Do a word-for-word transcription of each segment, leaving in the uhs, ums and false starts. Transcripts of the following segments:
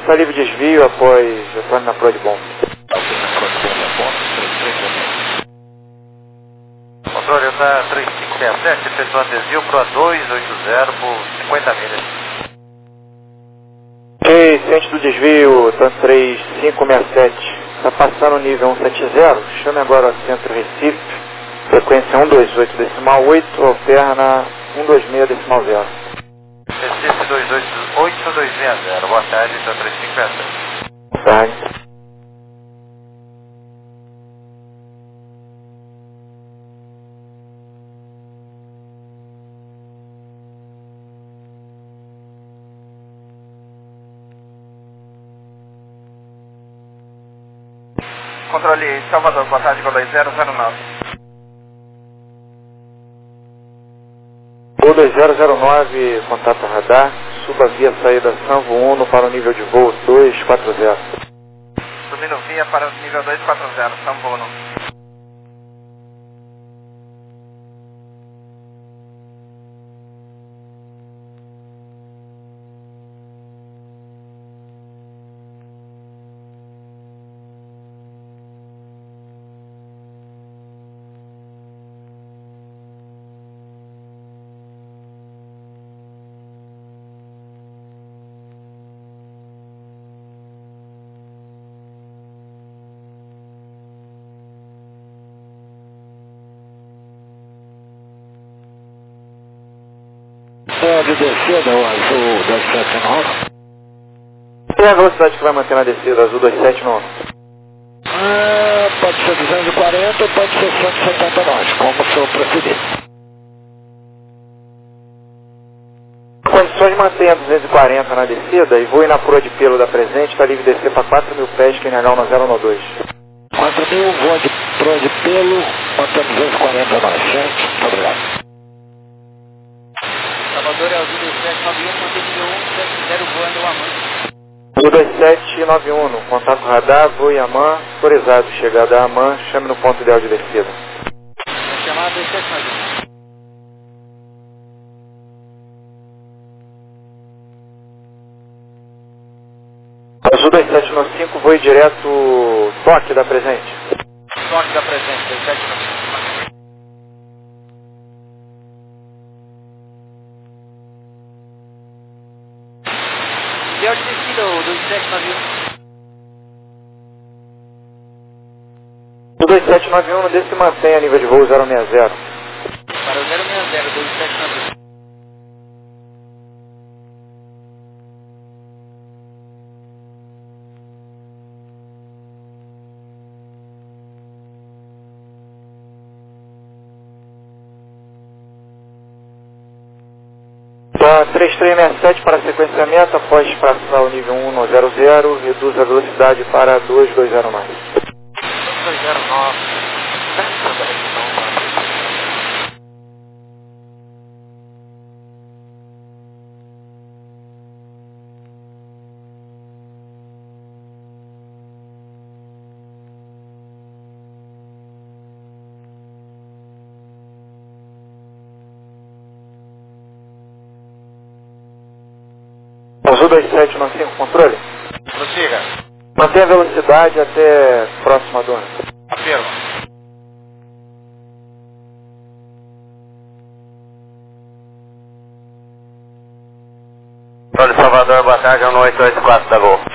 está livre de desvio após retorno na proa de bomba. Controle, está três cinco seis sete, efetuando desvio para dois oito zero por cinquenta milhas. Ok, ciente do desvio, tanto três cinco seis sete, está passando o nível cento e setenta, chame agora o centro Recife, frequência cento e vinte e oito decimal oito, alterna cento e vinte e seis decimal zero. Recife dois oito oito dois seis zero, boa tarde, está três cinco seis sete. Boa tarde. Controle Salvador, boa tarde, dois zero zero nove. Gol dois zero zero nove, contato radar, suba via saída Sanvo um para o nível de voo dois quatro zero. Subindo via para o nível dois quatro zero, São Paulo. De descida, o azul dois sete nove. Qual é a velocidade que vai manter na descida azul dois sete nove? Ah, pode ser duzentos e quarenta ou pode ser cento e setenta nós, como o senhor preferir. Condições mantenha duzentos e quarenta na descida e voe na proa de pelo da presente, está livre de descer para quatro mil pés, que é N H zero um dois. quatro mil, voa de proa de pelo, mantendo duzentos e quarenta nós, certo? Muito obrigado. Salvador é azul dois sete nove um, mantém nível um sete zero voando o Amã. Azul dois sete nove um, contato radar, voe Amã, autorizado, chegada a Amã, chame no ponto ideal de descida. Chamada dois sete nove um. Azul dois sete nove cinco, voe direto toque da presente. Toque da presente, dois sete nove cinco. Ideal de descida, o dois sete nove um. O dois sete nove um desse se mantém a nível de voo zero seis zero. Para o zero seis zero, dois sete nove um. Tá, três três seis sete para sequenciamento, após passar o nível um no zero zero, reduz a velocidade para dois dois zero nove. dois zero nove. Azul dois sete nove cinco, controle. Prossiga. Mantenha a velocidade até próxima dona. Afirma. Controle Salvador, boa tarde, um oito oito quatro da Gol.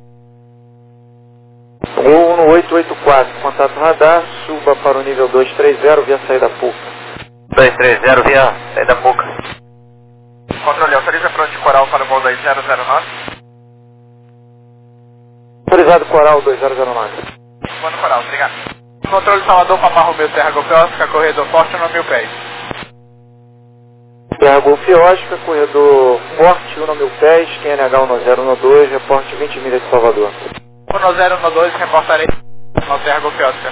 Gol um oito oito quatro, contato radar, suba para o nível dois três zero via saída Puca. dois três zero via saída Puca. Controle, autoriza pronto de coral para o Gol dois zero zero nove. Autorizado Coral dois zero zero nove. Mano coral, obrigado. Controle Salvador, Papa Romeu, Serra Golfe Oscar, corredor forte, um mil pés. Terra Golfe Oscar, corredor forte, um mil pés, Q N H um zero um dois, reporte vinte milhas de Salvador. um zero um dois, reportarei no Serra Golfe Oscar.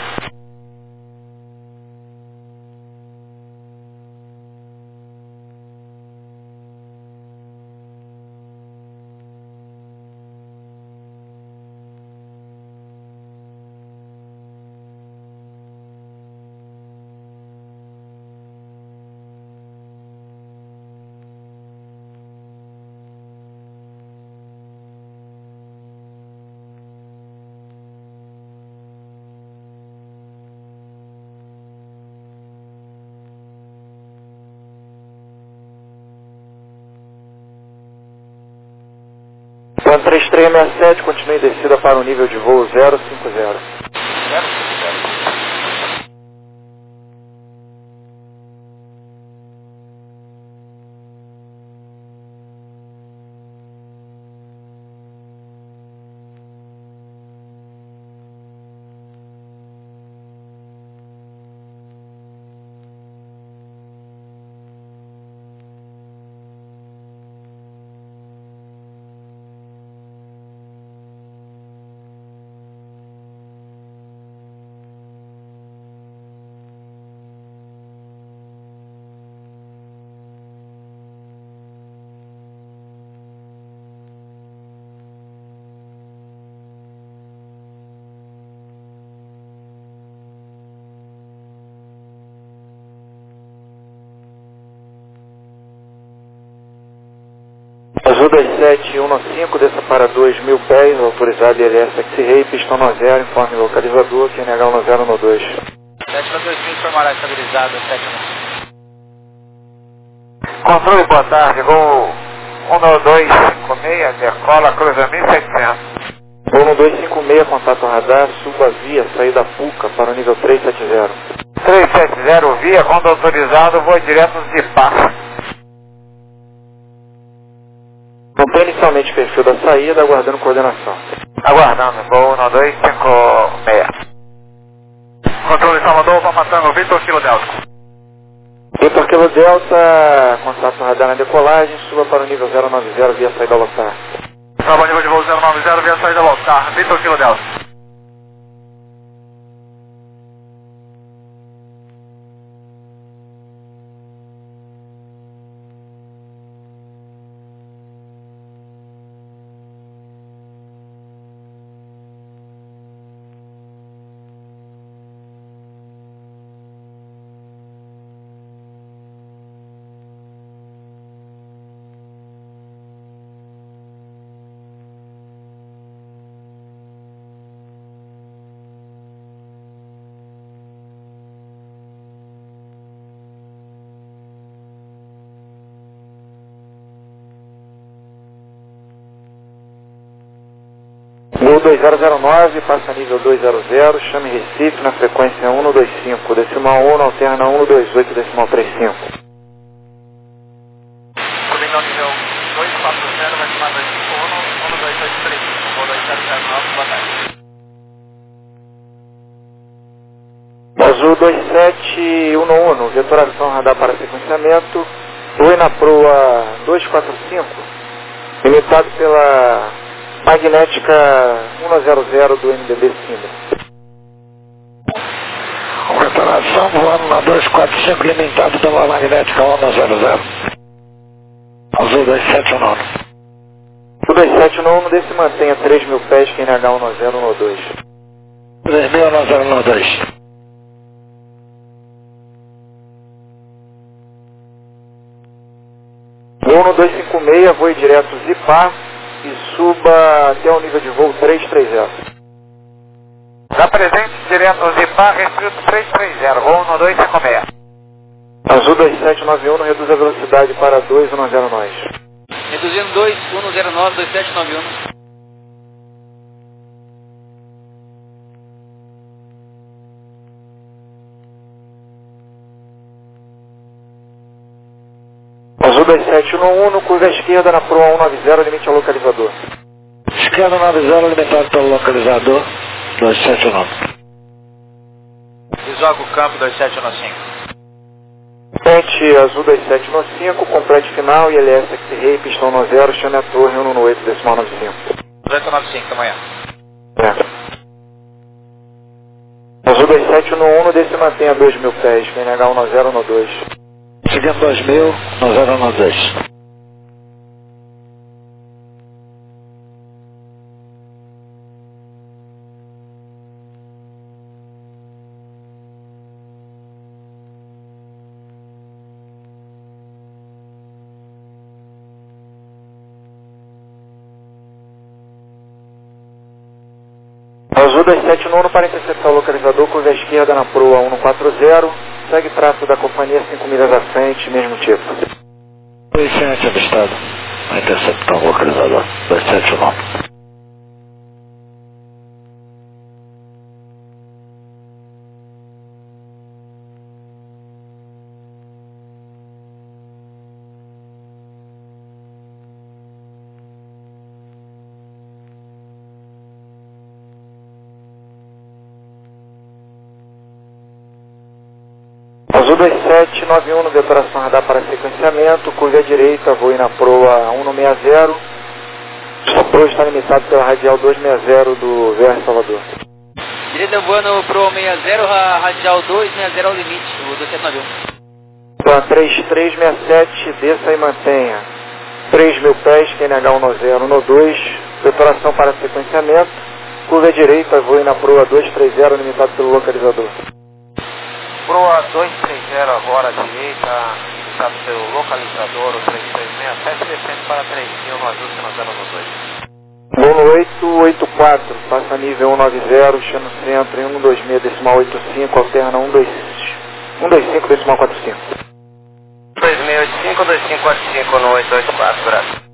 três três seis sete, continue descida para o nível de voo zero cinco zero. zero cinco zero. Azul dois sete um cinco, desça para dois mil pés, autorizado I L S X-Ray, pistão no zero, informe localizador, Q N H um zero um dois. sete para dois mil, formará estabilizado, sete Controle, boa tarde, gol um dois cinco seis, decola, cruza mil e setecentos. Gol um dois cinco seis, contato radar, suba via, saída Puca para o nível três sete zero. três sete zero via, quando autorizado, voo direto de Pá. Não tem inicialmente perfil da saída, aguardando coordenação. Aguardando, voo um dois cinco seis. Controle Salvador, Papa Tango, Vitor Kilo Delta. Vitor Kilo Delta, contato radar na decolagem, suba para o nível zero nove zero via saída lotar. Salva nível de voo zero nove zero via saída lotar, Vitor Kilo Delta. Gol dois zero zero nove, passa nível dois zero zero, chame Recife na frequência um dois cinco, decimal um, alterna um dois oito, decimal trinta e cinco. Subindo ao nível dois quatro zero, vai chamar dois cinco um, um dois oito três cinco, voo dois zero zero nove, boa tarde. Azul dois sete um um, vetoração radar para sequenciamento, voe na proa dois quatro cinco, limitado pela magnética um zero zero do M D B Simbra. Vetoração voando na dois quatro cinco, limitado pela magnética um zero zero. Azul dois sete um um. O dois sete um um desse mantenha três mil pés, Q N H um zero um dois. três mil um zero um dois. um dois cinco seis, voe direto Zipar e suba até o nível de voo três três zero. Já presente, direto Zipar, restrito três três zero, voo um dois cinco seis. Azul dois sete nove um, reduz a velocidade para dois um zero nós. Reduzindo dois um zero nove, dois sete nove um. Azul dois sete um um, curva à esquerda na proa um nove zero, limite ao localizador. Esquerda nove zero, limitado pelo localizador dois sete um um. E joga o campo dois sete um cinco. Frente Azul dois sete um cinco, complete final, I L S X-Ray, pistão no zero, chame a torre um oito, decimal nove cinco. oito nove cinco, amanhã. É. Azul dois sete um um, desse mantenha dois mil pés, Q N H um zero um dois. Seguindo dois mil, um zero um dois. Azul dois sete um um para interceptar o localizador, curva à esquerda na proa um quatro zero, segue traço da companhia cinco milhas à frente, mesmo tipo. Foi ciente avistado. Vai interceptar o localizador dois sete um um. dois sete nove um no detonação radar para sequenciamento, curva à direita, voo na proa um não seis zero. A proa está limitado pela radial duzentos e sessenta do V R Salvador. Direita voando pro sessenta, a radial duzentos e sessenta ao limite, o dois sete nove um. Então, três três seis sete, desça e mantenha três mil pés, Q N H um zero um dois, detonação para sequenciamento, curva à direita, voo na proa duzentos e trinta, limitado pelo localizador. Proa duzentos e trinta agora à direita, limitado pelo localizador, o três três seis sete, descendo para três mil no ajuste no zero dois. Voo no oito oito quatro, passa nível cento e noventa, chama centro em cento e vinte e seis decimal oitenta e cinco, alterna cento e vinte e cinco decimal quarenta e cinco. dois seis oito cinco, dois cinco quatro cinco no oito oito quatro, Brasil.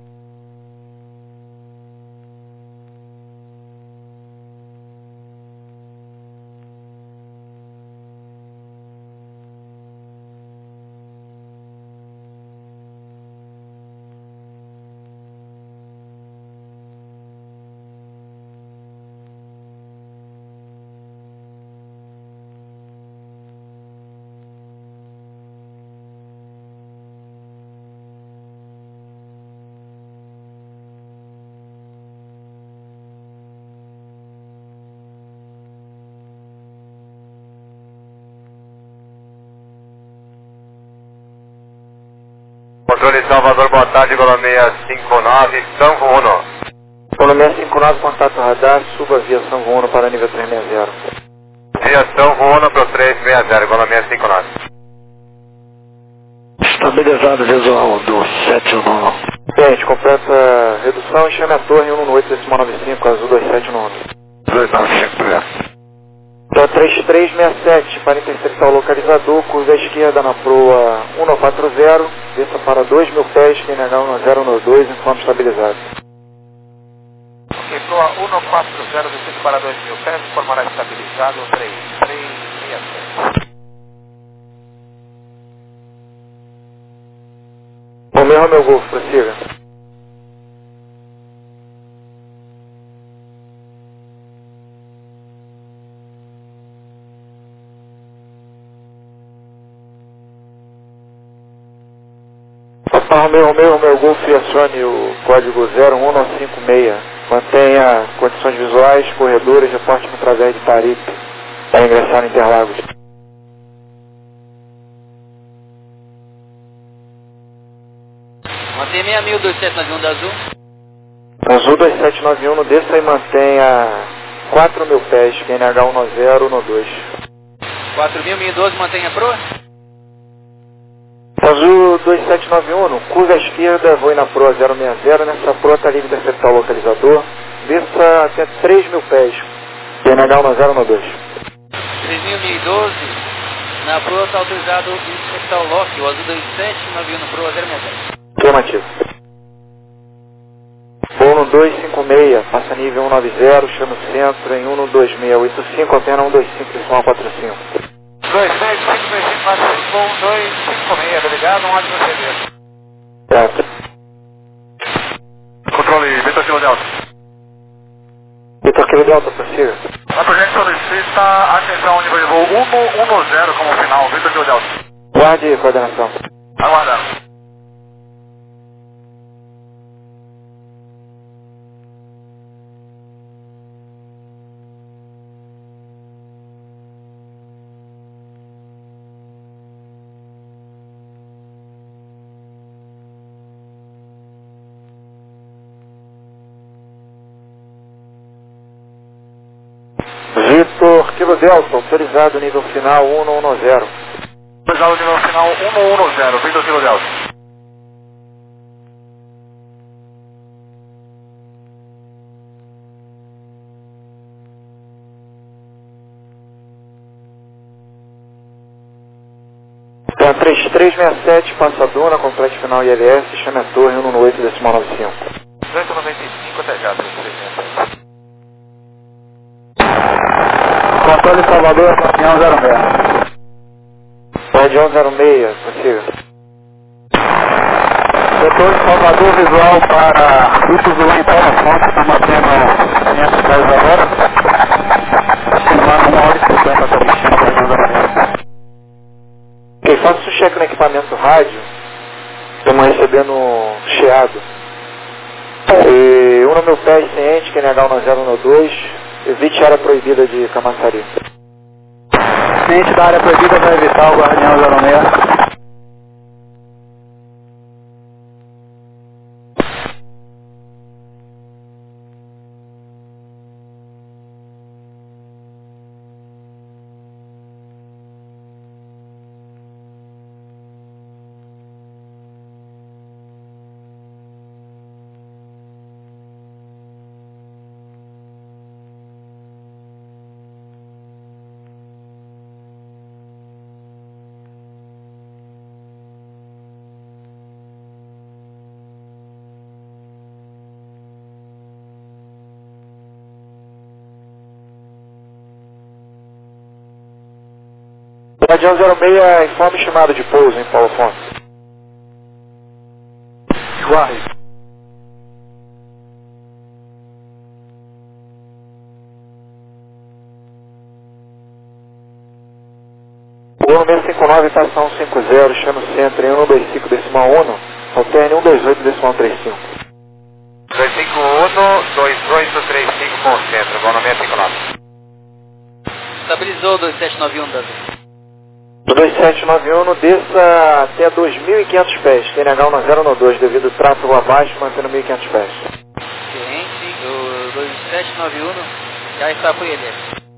Controle Salvador, boa tarde, Golo seiscentos e cinquenta e nove, Sanvo Uno. Golo seiscentos e cinquenta e nove, contato radar, suba via Sanvo Uno para nível trezentos e sessenta. Via Sanvo Uno para o trezentos e sessenta, Golo seiscentos e cinquenta e nove. Estabilizado visual do sete um nove. Gente, completa redução, chame a torre cento e oito decimal noventa e cinco, azul dois sete nove. dois nove cinco, é. Então, três três seis sete, para interceptar o localizador, curva à esquerda na proa cento e quarenta, desça para dois mil pés, Q N H um zero um dois, em forma estabilizada. Ok, proa cento e quarenta, descendo para dois mil pés, formará estabilizado três três seis sete. Romeu, Romeu Golfo, prossiga. Papa Romeu, Romeu, Romeu Golfo e acione o código zero um nove cinco seis. Mantenha condições visuais, corredores, reporte através de Taripe para ingressar no Interlagos. Mantém seis mil, dois sete nove um da Azul. Azul dois sete nove um, desça e mantenha quatro mil pés, Q N H um zero um dois. quatro mil, mil e doze, mantenha proa. Azul dois sete nove um, curva à esquerda, voo na proa zero seis zero, nessa proa está livre de interceptar o localizador, desça até três mil pés, Q N H um zero um dois. três mil, mil e doze, na proa está autorizado interceptar o lock, o Azul dois sete nove um no proa zero seis zero. Afirmativo. Voo no dois cinco seis, passa nível cento e noventa, chama o centro em cento e vinte e seis oitenta e cinco, alterna cento e vinte e cinco decimal quarenta e cinco. dois seis cinco dois cinco quatro cinco um dois cinco seis, delegado, um ótimo serviço. Certo. Controle Vitor Kilo Delta. Vitor Kilo Delta, prossiga. A projeto solicita atenção nível de voo cento e dez como final, Vitor Kilo Delta. Guarde coordenação. Aguardando. Vitor Kilo Delta, autorizado nível final cento e dez. Autorizado nível final cento e dez, Vitor Kilo Delta. Então, três três seis sete, passa a dona, complete final I L S, chame a torre cento e oito decimal noventa e cinco. duzentos e noventa e cinco até já, três três seis sete. Controle Salvador, Guardião zero seis. Guardião zero seis, prossiga. Controle Salvador, visual para grupos do informação que está mantendo quinhentos pés agora. Estimando uma hora e cinquenta até o destino, Guardião zero seis. Ok, cheque no equipamento rádio. Estamos recebendo chiado. E um no meu pé ciente, Q N H um zero um dois, evite área proibida de Camaçari. Ciente da área proibida para evitar o Guardião zero seis. Guardião zero seis, informe chamado de pouso em Paulo Afonso. Guarde. Gol seis cinco nove, estação cinco zero, chama o centro em um dois cinco decimal um, alterne um dois oito decimal trinta e cinco. dois cinco um, dois oito três cinco com o centro, gol seis cinco nove. Estabilizou dois sete nove um, Davi. dois sete nove um, desça até dois mil e quinhentos pés, Q N H um zero um dois, devido ao tráfego abaixo, mantendo mil e quinhentos pés. Ciente, o dois sete nove um já está por ele.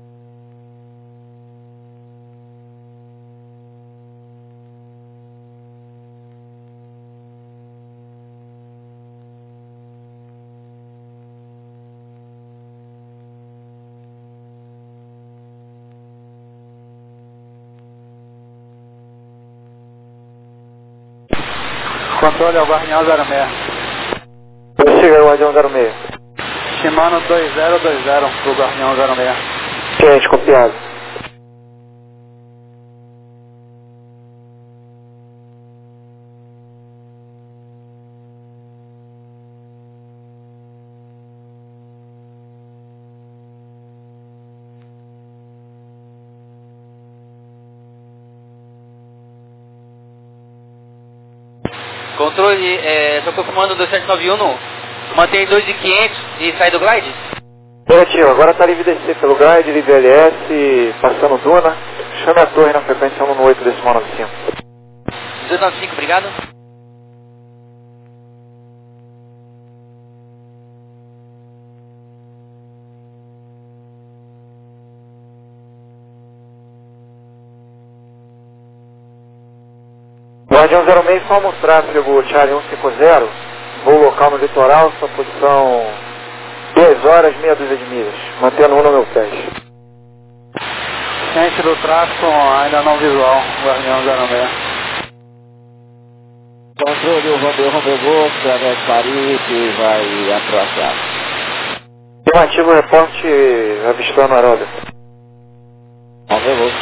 Controle ao Guardião zero seis. Prossiga, Guardião zero seis. Shimano dois zero dois zero pro Guardião zero seis. Ciente, copiado. Controle, estou é, confirmando dois sete nove um, mantém dois mil e quinhentos e sai do glide? Negativo, agora está livre descer pelo glide, livre L S, passando Duna, chame a torre na frequência um oito decimal nove cinco. dezoito nove cinco, obrigado. Guardião zero seis, informa o tráfego Charlie cento e cinquenta, voo local no litoral, sua posição duas horas, meia dúzia de milhas, mantendo um no meu pé. Ciente do tráfego, ainda não visual, Guardião zero seis. Controle, o Romeu Romeu Golf, através de Paris, que vai aproximar. Afirmativo, reporte avistando o aeródromo. Romeu Golf.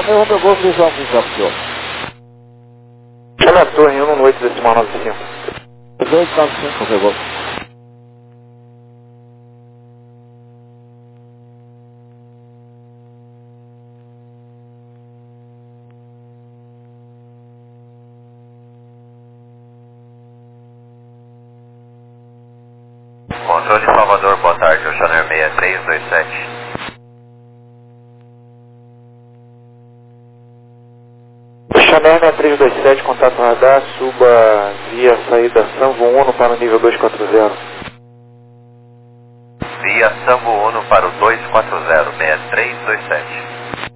Eu meu Golf visual com o campo, senhor. Chama a torre um no oito decimal nove cinco. dezoito nove cinco, meu Golf. Controle Salvador, boa tarde, o Chanel seis três dois sete. Chanel seis três dois sete, contato radar, suba via saída Sambo Uno para o nível dois quatro zero. Via Sambo Uno para o dois quatro zero, seis três dois sete.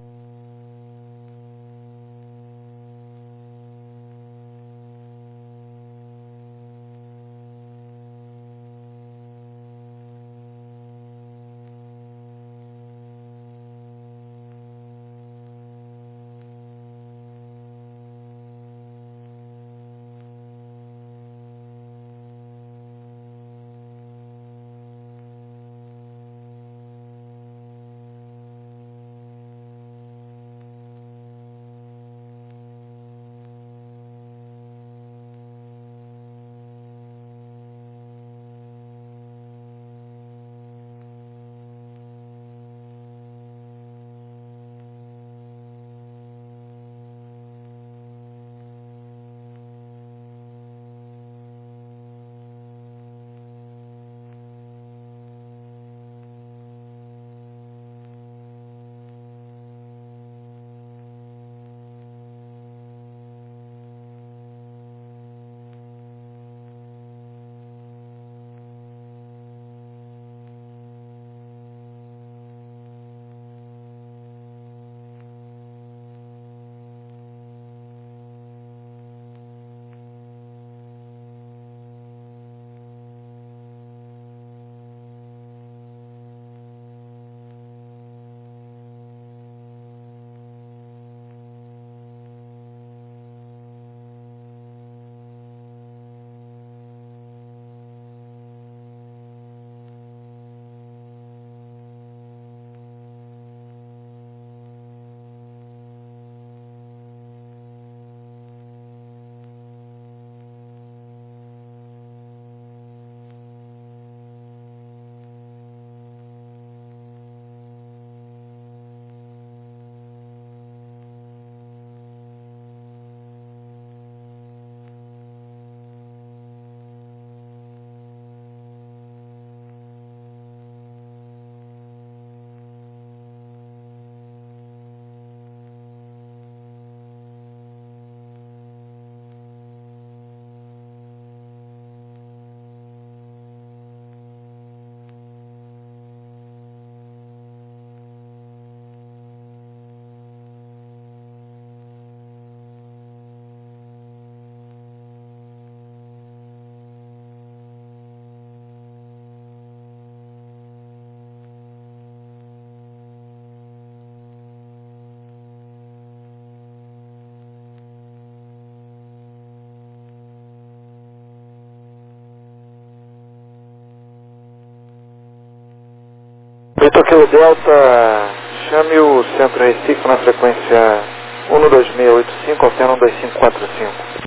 Vitor Kilo Delta, chame o Centro Recife na frequência um dois seis oito cinco, alterna um dois cinco quatro cinco.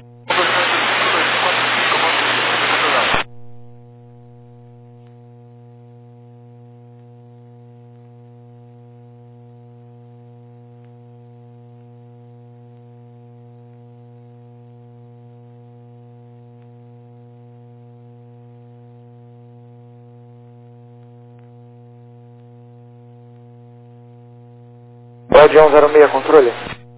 Bode um zero seis, controle.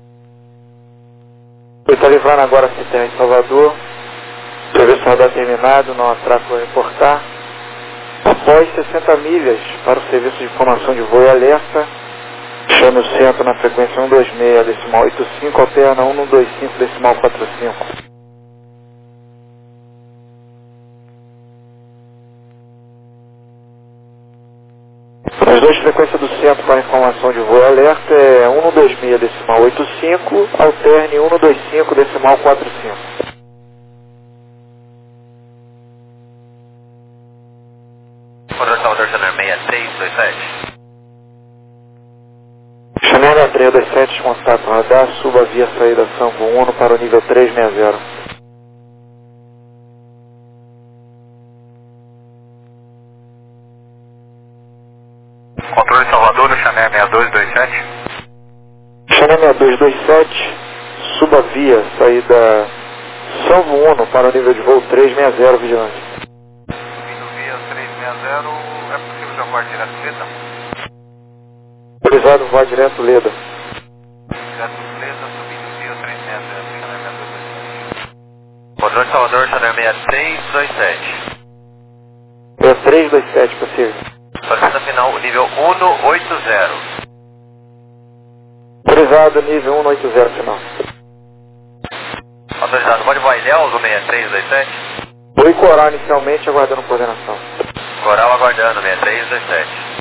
Ele está livrando agora a Citerra em Salvador. Serviço radar terminado, não há tráfego a reportar. Após sessenta milhas para o serviço de informação de voo e alerta, chame o centro na frequência um dois seis decimal oito cinco, alterna um dois cinco decimal quatro cinco. As duas frequências do centro para informação de voo e alerta é um dois seis decimal oito cinco, alterne um dois cinco decimal quatro cinco. Controle Salvador, Chanel seis três dois sete. Chanel Channel três dois sete, contato radar, suba via saída Sanvo Uno para o nível três seis zero. Controle Salvador, no Channel seis dois dois sete. Channel seis dois dois sete, suba via saída Sanvo Uno para o nível de voo três seis zero, vigilante. Subindo via três seis zero, é possível já voar direto Leda? Autorizado, voar direto Leda. Direto Leda, subindo via três seis zero, Channel seis dois dois sete. Controle Salvador, Channel seis três dois sete. seis três dois sete, possível. Solicita final, nível um oito zero. Autorizado, nível um oito zero, final. Autorizado, pode voar Ilhéus do seis três dois sete? Oi, Coral, inicialmente, aguardando coordenação. Coral aguardando, seis três dois sete.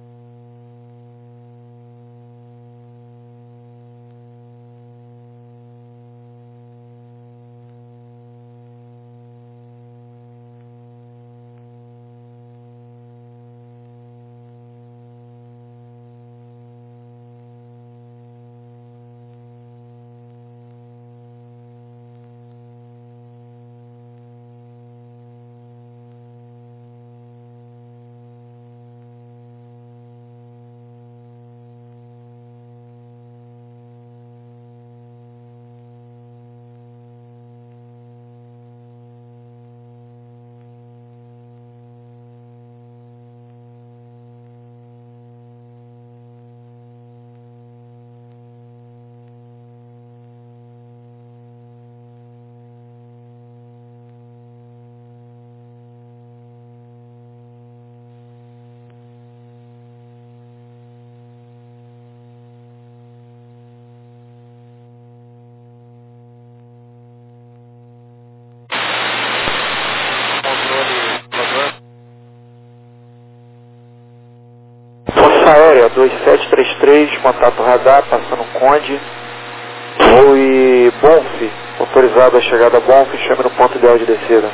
Força Aérea dois sete três três, contato radar, passando Conde. Voe Bonf, autorizado a chegada a Bonf, chame no ponto ideal de descida.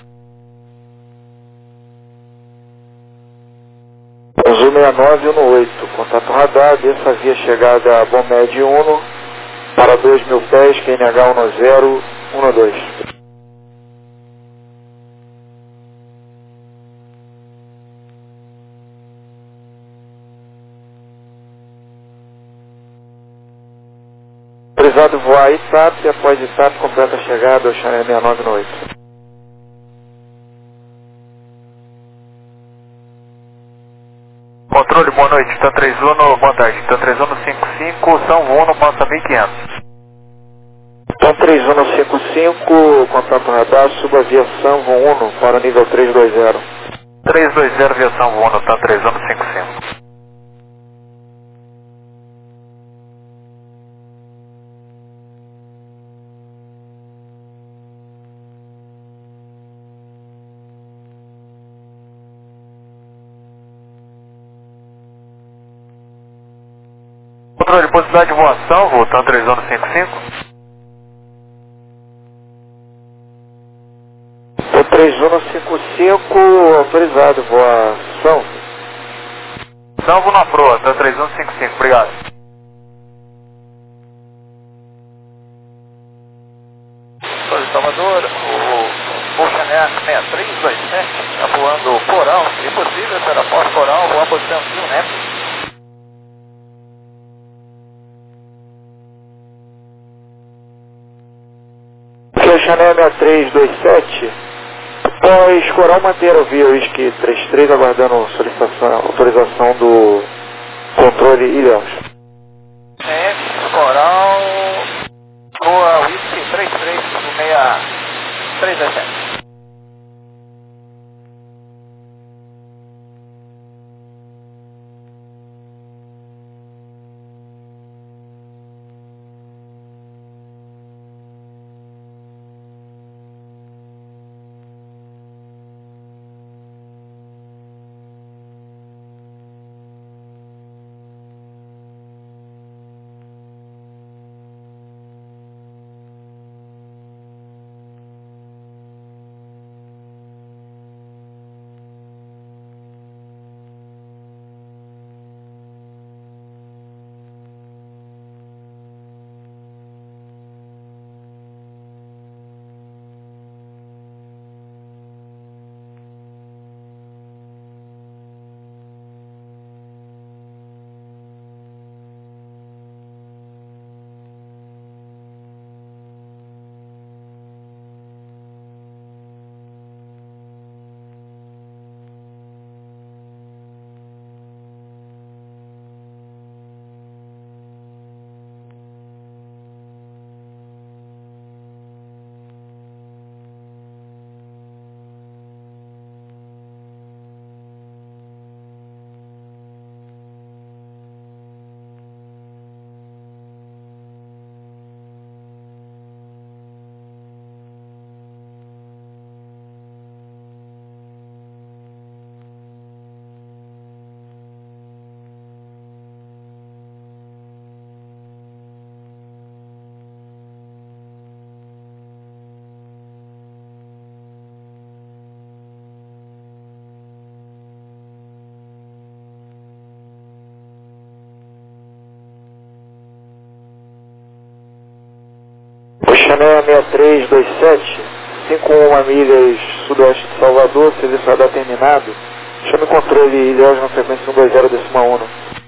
Azul seis nove um oito, contato radar, desça via chegada a Bomed um para dois mil pés, Q N H um zero um dois. Autorizado voar Itap e após Itap completa a chegada ao Channel seis nove um oito. Controle, boa noite, Tan três um, boa tarde, Tan três um cinco cinco, Sanvo Uno, passa mil e quinhentos. Tan três um cinco cinco, contato radar, suba via Sanvo Uno para o nível três dois zero. três dois zero via Sanvo Uno, Tan três um cinco cinco. Controle, possibilidade de voação, voo Tan três um cinco cinco. Tan três um cinco cinco, autorizado voação. Sanvo na proa, Tan três um cinco cinco, obrigado. Controle Salvador, o, o Channel seis três dois sete está voando Coral, se possível, será pós-Coral, voar posição mil metros. Que é o Channel seis três dois sete, após Coral manter o via Whisky trinta e três, aguardando solicitação, autorização do controle Ilhéus. É, Coral, Boa Whisky trinta e três, seis três dois sete. Chané seis três dois sete, cinco uma milhas sudoeste de Salvador, serviço radar terminado. Chame o controle Ilhéus na frequência um dois zero decimal um.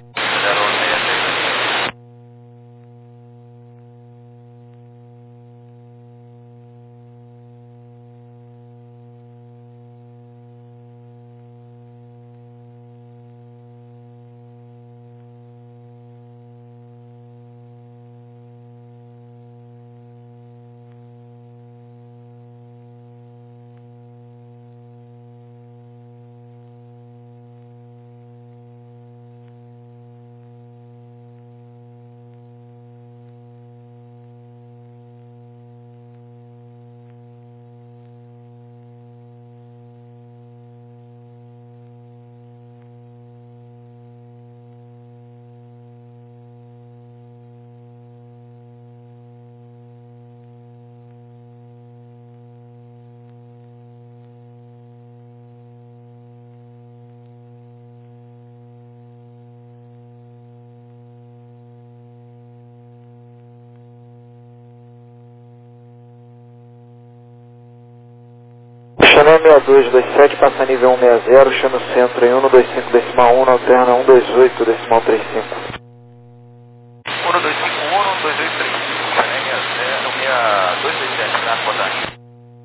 Chané seis dois dois sete, passa nível cento e sessenta, chama o centro em um dois cinco decimal um, alterna um dois oito decimal trinta e cinco. um dois cinco um, dois oito três cinco, Chané seis dois dois sete, na rodagem.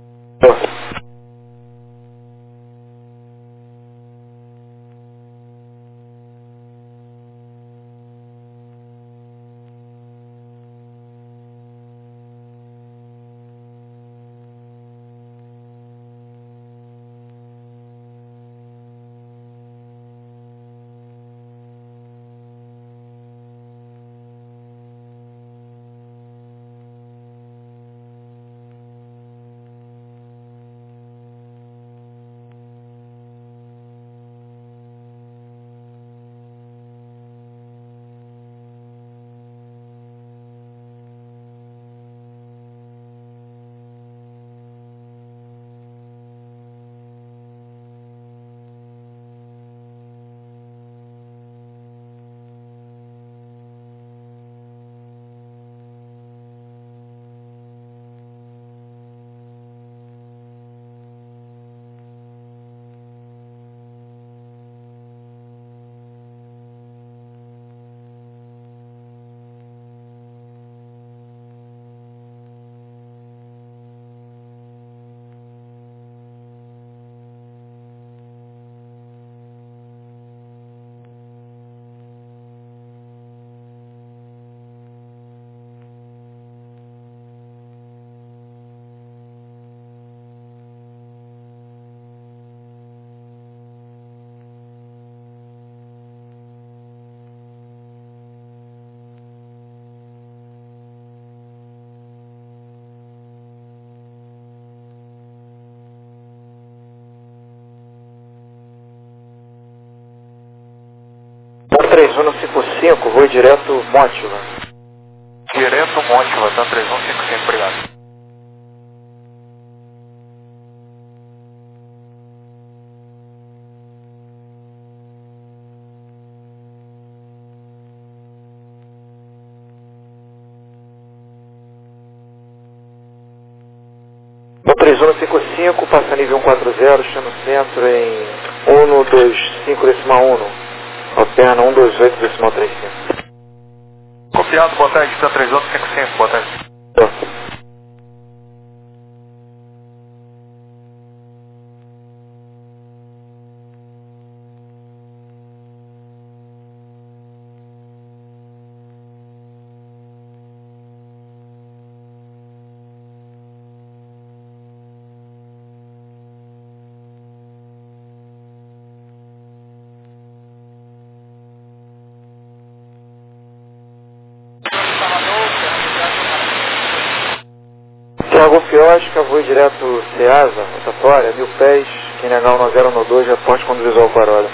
três um cinco cinco, voo direto Mótila. Direto Mótila, tá três um cinco cinco, obrigado. três um cinco cinco, passa nível cento e quarenta, chama o centro em um dois cinco decimal um, alterna um dois oito decimal trinta e cinco. Copiado, boa tarde, tá três um cinco cinco, boa tarde. Tô. Tiago Fiosca, voo direto Ceasa, rotatória, mil pés, quem negar o zero um dois, reporte quando visual parola.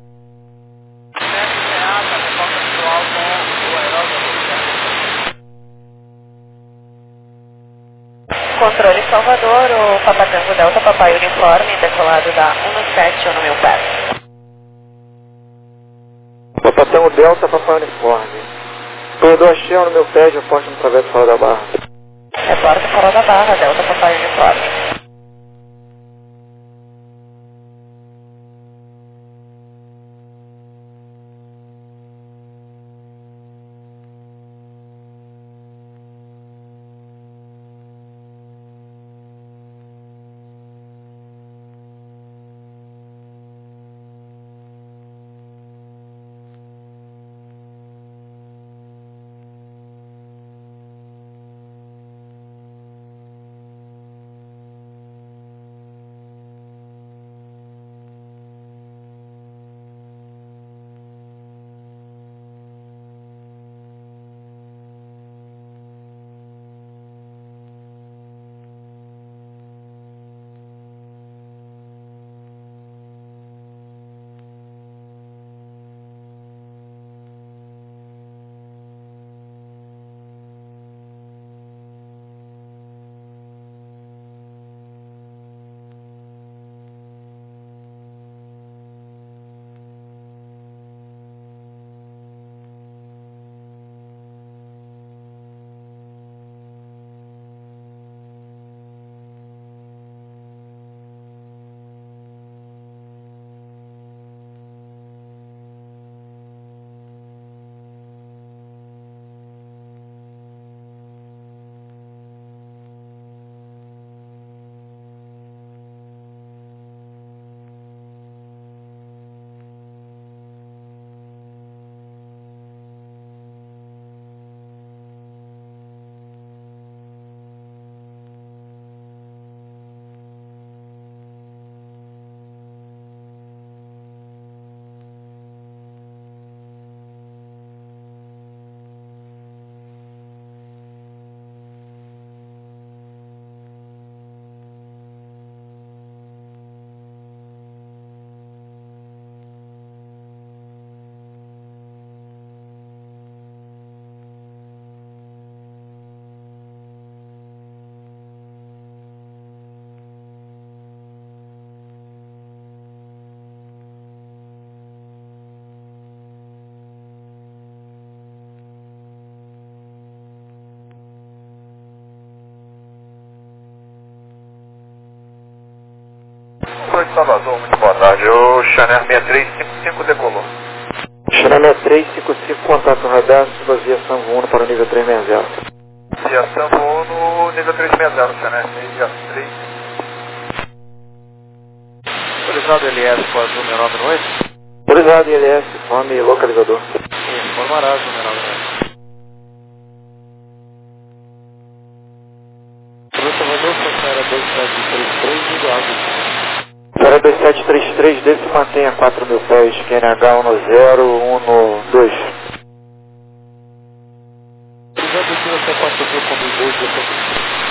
Controle Salvador, o Papatango Delta Papai Uniforme, decolado da um sete no mil pés. Papatango Delta Papai Uniforme. Corredor Shell no meu pé, reporte no travesso fora da barra. Reporte Farol da Barra, Delta Papai Uniforme. Oi, Salvador, muito boa tarde. O Chanel seis três cinco cinco decolou. Chanel seis três cinco cinco, contato radar, vazia Sanvo Uno para o nível três seis zero. Via Sanvo Uno, nível três seis zero, Chanel seis três. Autorizado L S com azul zero nove oito. Autorizado L S, fome localizador. Informará azul zero nove oito. Salvador, Santana dois sete três três, liga água. Sara dois sete três três, desse mantenha quatro mil pés, Q N H um zero um dois. Já desceu até quatro mil com dois depois.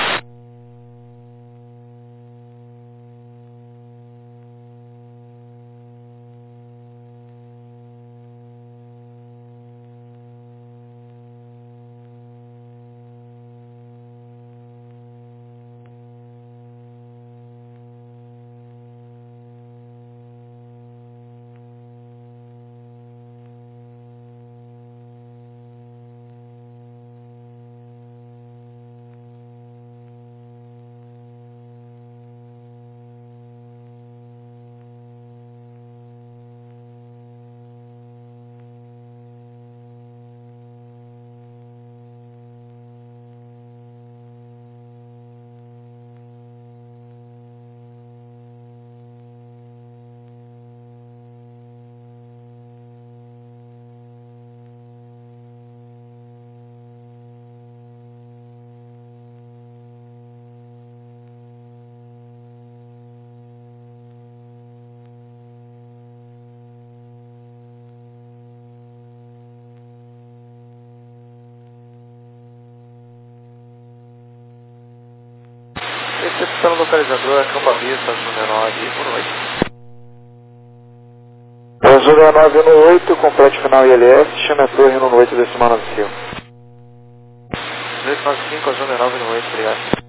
Recepção localizador, Campo Vista, azul zero nove, boa noite. Azul zero nove um oito, completo final I L S, chame a torre no oito decimal nove cinco. dois nove cinco, azul zero nove um oito, obrigado.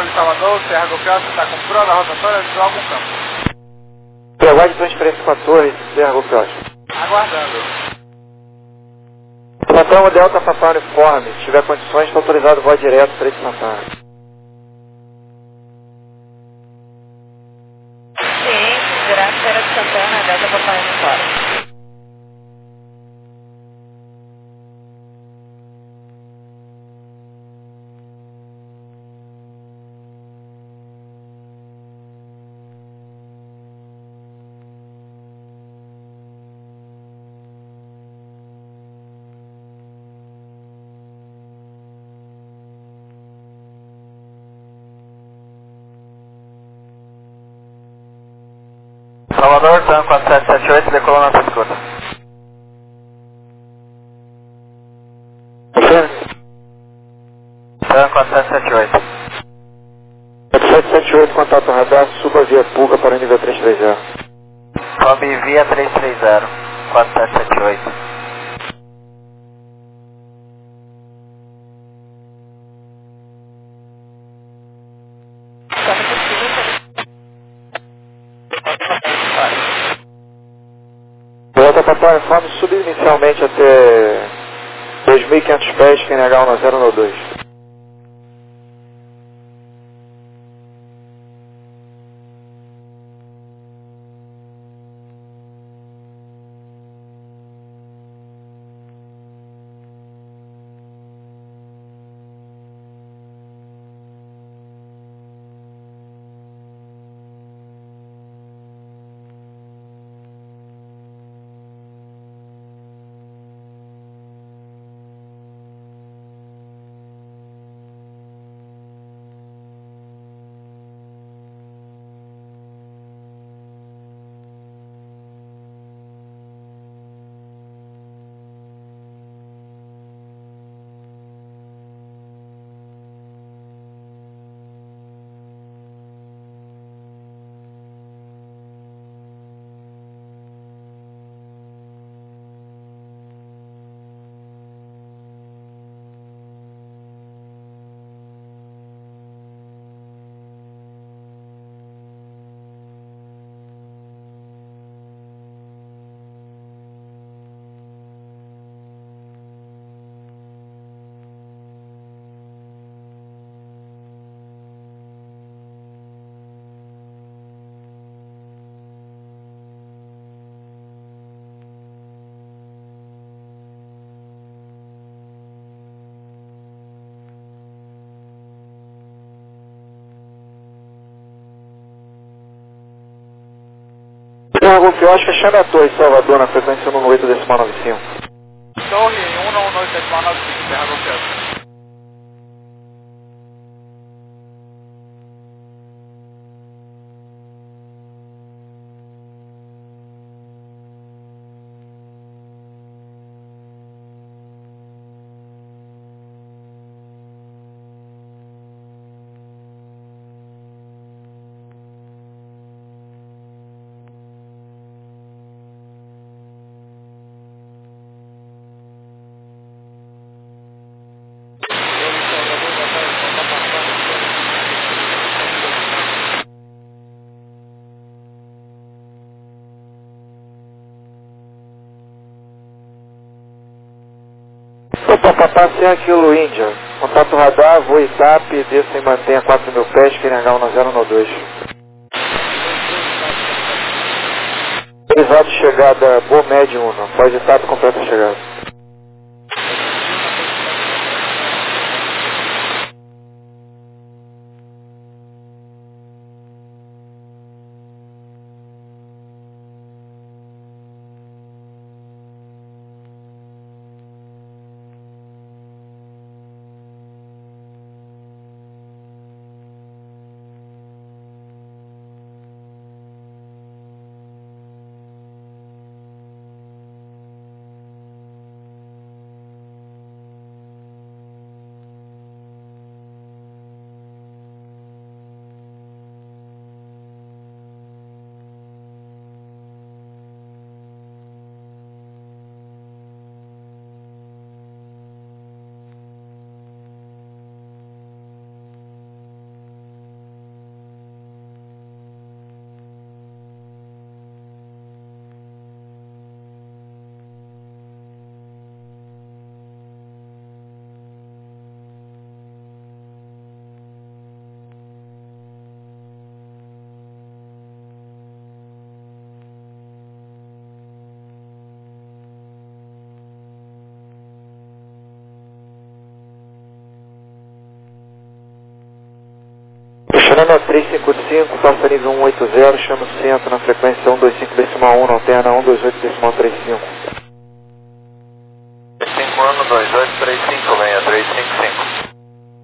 controle Salvador, Serra Golpeal, você está com prova da rotatória de algum campo. Aguarde transferência com a torre, Serra Golpeal. Aguardando. Santana Delta Papai Uniforme, se tiver condições, está autorizado voar direto para esse Santana. Sim, direto Feira de Santana, Delta Papai Uniforme. Salvador, Tango quatro sete sete oito, decolou na sua escuta. Tango quatro sete sete oito. quatro sete sete oito, contato radar, suba via Puga para o nível três três zero. Sobe via três três zero, quatro sete sete oito. Delta Papai Uniforme, subi inicialmente até dois mil e quinhentos pés, Q N H um zero um dois. Serra Golpeal, acho que chame a torre Salvador na frequência um oito decimal nove cinco. Torre um oito decimal nove cinco, Serra Golpeal. Opa, Papá Serra Kilo Índia. Contato radar, voo I T A P, desça e mantenha quatro mil pés, Q N H um zero um dois. Autorizado chegada, Boa Média um, após I T A P completa a chegada. Chama seis três cinco cinco, passa nível cento e oitenta, chama o centro na frequência cento e vinte e cinco decimal um, na alterna cento e vinte e oito decimal trinta e cinco. cinco um, dois oito três cinco, venha três cinco cinco.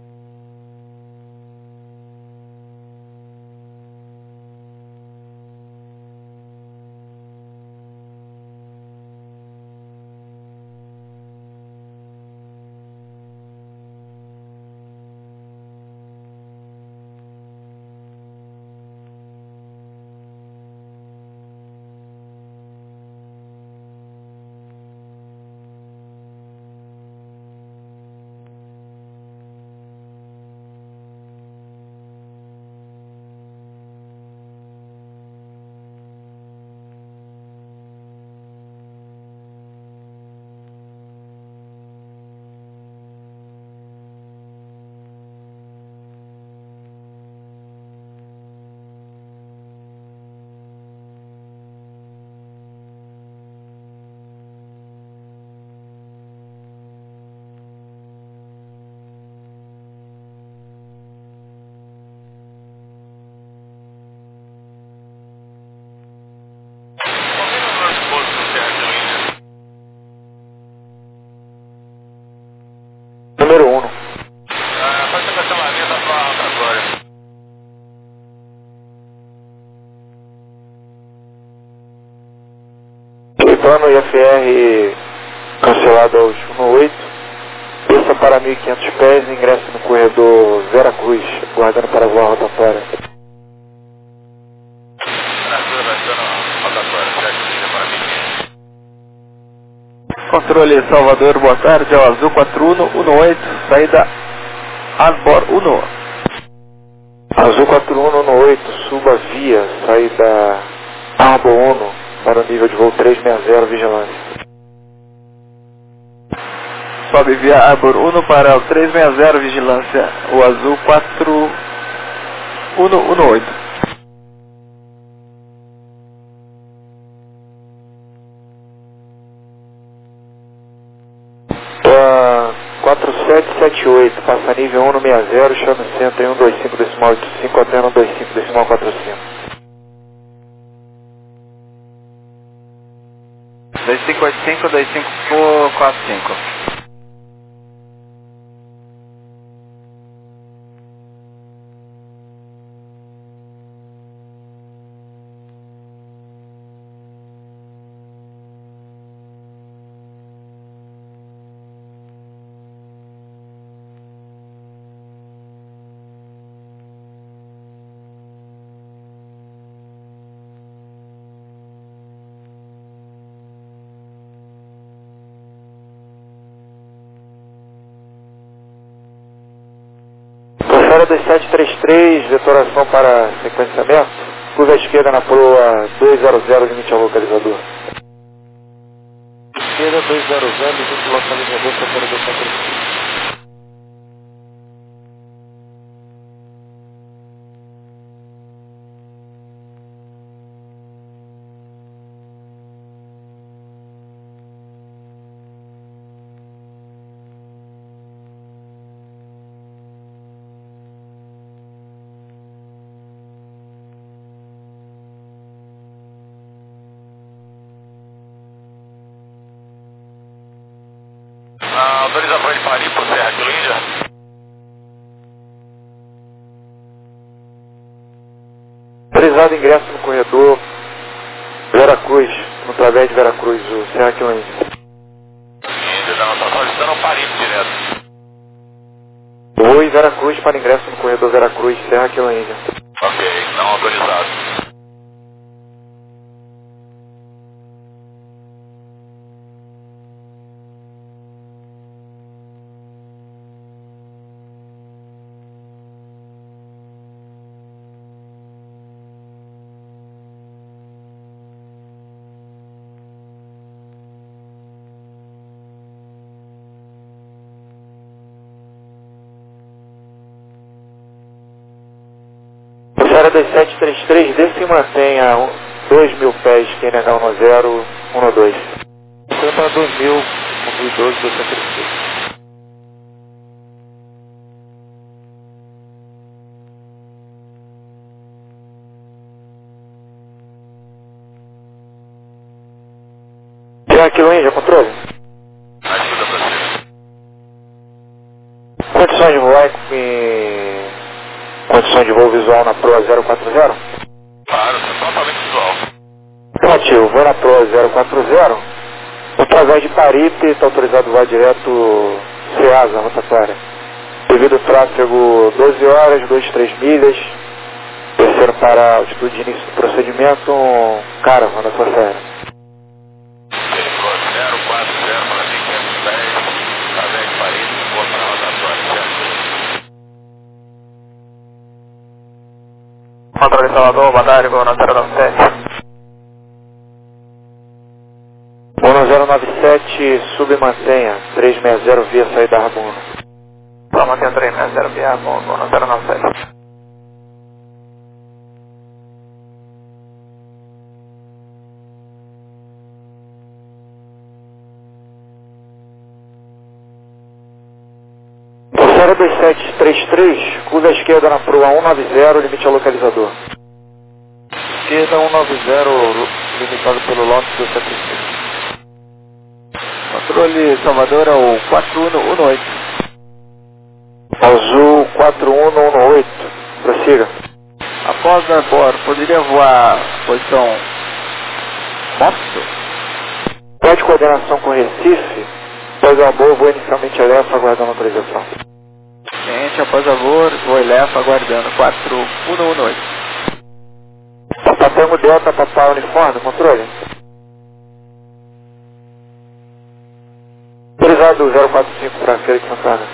Número um. Ah, faz o cancelamento da sua rotatória. Plano I F R cancelado aos cento e oito. Desça para mil e quinhentos pés e ingressa no corredor Vera Cruz, guardando para voar a rotatória. Controle Salvador, boa tarde, ao Azul quatro um um oito, saída Arbor um. Azul quatro um um oito, suba via, saída Arbor um, para o nível de voo trezentos e sessenta, vigilância. Sobe via Arbor um para o trezentos e sessenta, vigilância, o Azul quatro um um oito. quatro sete sete oito, passa nível cento e sessenta, chama o centro em cento e vinte e cinco decimal oitenta e cinco, até cento e vinte e cinco decimal quarenta e cinco. dois cinco oito cinco, dois cinco quatro cinco. Professora dois sete três três, detonação para sequenciamento. Curva à esquerda na proa duzentos, limite ao localizador. Esquerda duzentos, limite ao localizador, setor do centro. Ah, autorização de Paris por Serra de Índia. Autorizado ingresso no corredor Vera Cruz, no través de Vera Cruz, o Serra de Índia. Índia, não, está solicitando Paris direto. Oi, Vera Cruz para ingresso no corredor Vera Cruz, Serra de Índia. Ok, não autorizado. Professora dois sete três três, desce e mantenha dois mil pés, Q N H dez um dois. Foi para dois mil, dois mil e doze, dois sete três três. Aquilo Índia, controle. Ajuda pra você. Condições de voar e condições de voo visual na Proa zero quatro zero? Claro, totalmente visual. Negativo, vou na Proa zero quatro zero. Através de Paripe, está autorizado voar direto CEASA, rotatória. Devido ao tráfego doze horas, dois, três milhas. Terceiro para a altitude de início do procedimento, um Caravan da Força Aérea. zero quatro zero para mim, quinhentos e dez, através de Paris, vou para a rotatória, certo? Controle Salvador, boa tarde, voo na zero nove sete. Voo na zero nove sete, submantenha, trezentos e sessenta via saída Rabuno. Só mantenha trezentos e sessenta via Rabuno, voo na zero nove sete. zero dois sete três três, curva à esquerda na Proa cento e noventa, limite ao localizador. Esquerda cento e noventa, limitado pelo Lotus do setenta e seis. Controle Salvador ao quatro um um oito. Azul quatro um um oito, prossiga. Após a bordo, poderia voar posição Mopso? Pede coordenação com Recife, após a boa, vou inicialmente eleva, aguardando a autorização. Cliente, após a voo, voo Elefa, aguardando quatro um um oito. Papatango Delta, Papai Uniforme, controle. Autorizado zero quatro cinco para Feira de Santana.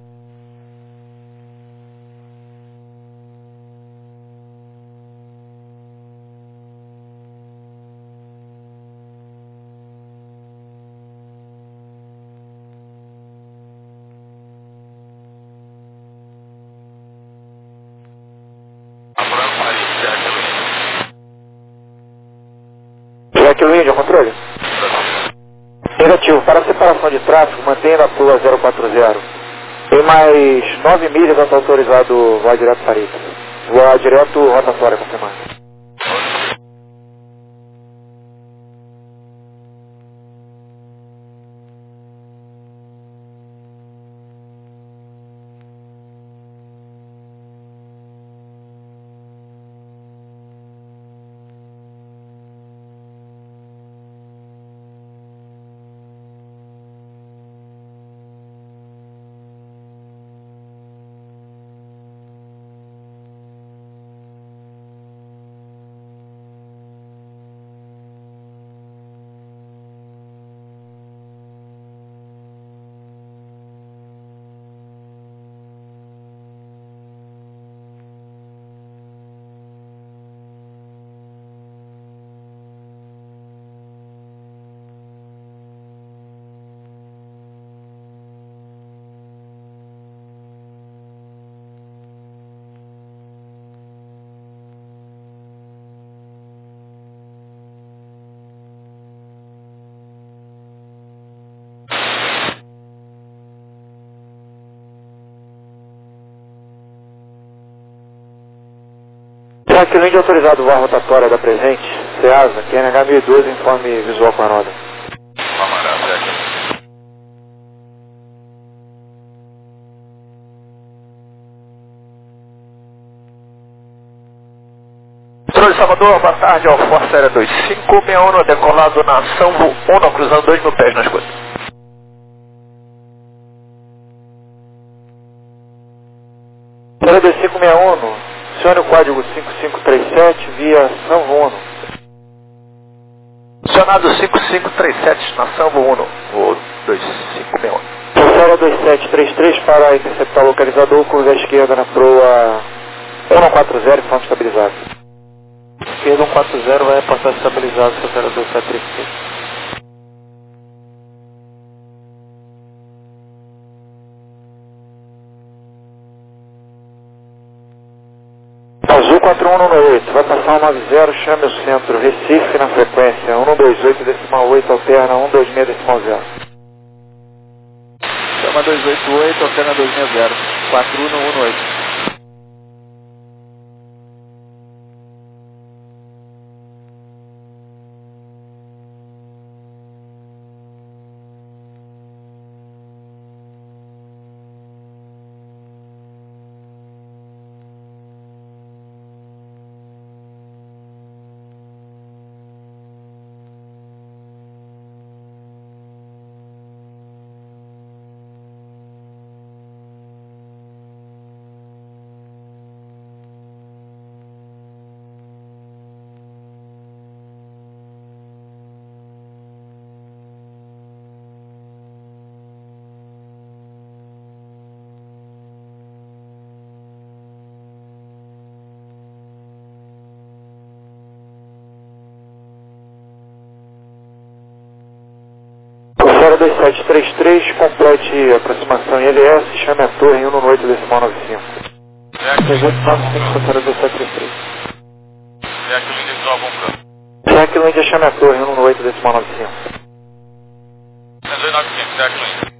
Apurando Paris, certo? Aquilo Índia, controle? Negativo, para a separação de tráfego, mantenha na Proa zero quatro zero. Tem mais nove milhas, já está autorizado voar direto para Paris. Voar direto rotatória, confirmado. Aquilo Índia autorizado voar rotatória da presente, CEASA, Q N H mil e doze, informe visual com a roda. Camarada, certo? Controle Salvador, boa tarde, ao Força Aérea dois cinco seis um, decolado na Sambo um, cruzando dois mil pés na escuta. Zero dois cinco seis um, acione o código cinco cinco três sete via São Uno. Acionado cinco cinco três sete na Sambo um, voo dois cinco seis um. Zero dois sete três três para interceptar o localizador, curva à esquerda na Proa cento e quarenta, ponto estabilizado. Esquerda cento e quarenta vai passar estabilizado para zero dois sete três três. Azul quatro um um oito, vai passar um nove zero, chame o centro Recife na frequência um dois oito decimal oito, alterna um dois seis decimal zero. Chama dois oito oito, alterna dois seis zero, quatro um um oito. zero dois sete três três, complete a aproximação I L S, chame a torre em um nove oito decimal nove cinco. trezentos e noventa e cinco, zero dois sete três três. Jacqueline de Nova Campo. Jacqueline, chame a torre em um nove oito decimal nove cinco. trezentos e noventa e cinco, Jacqueline.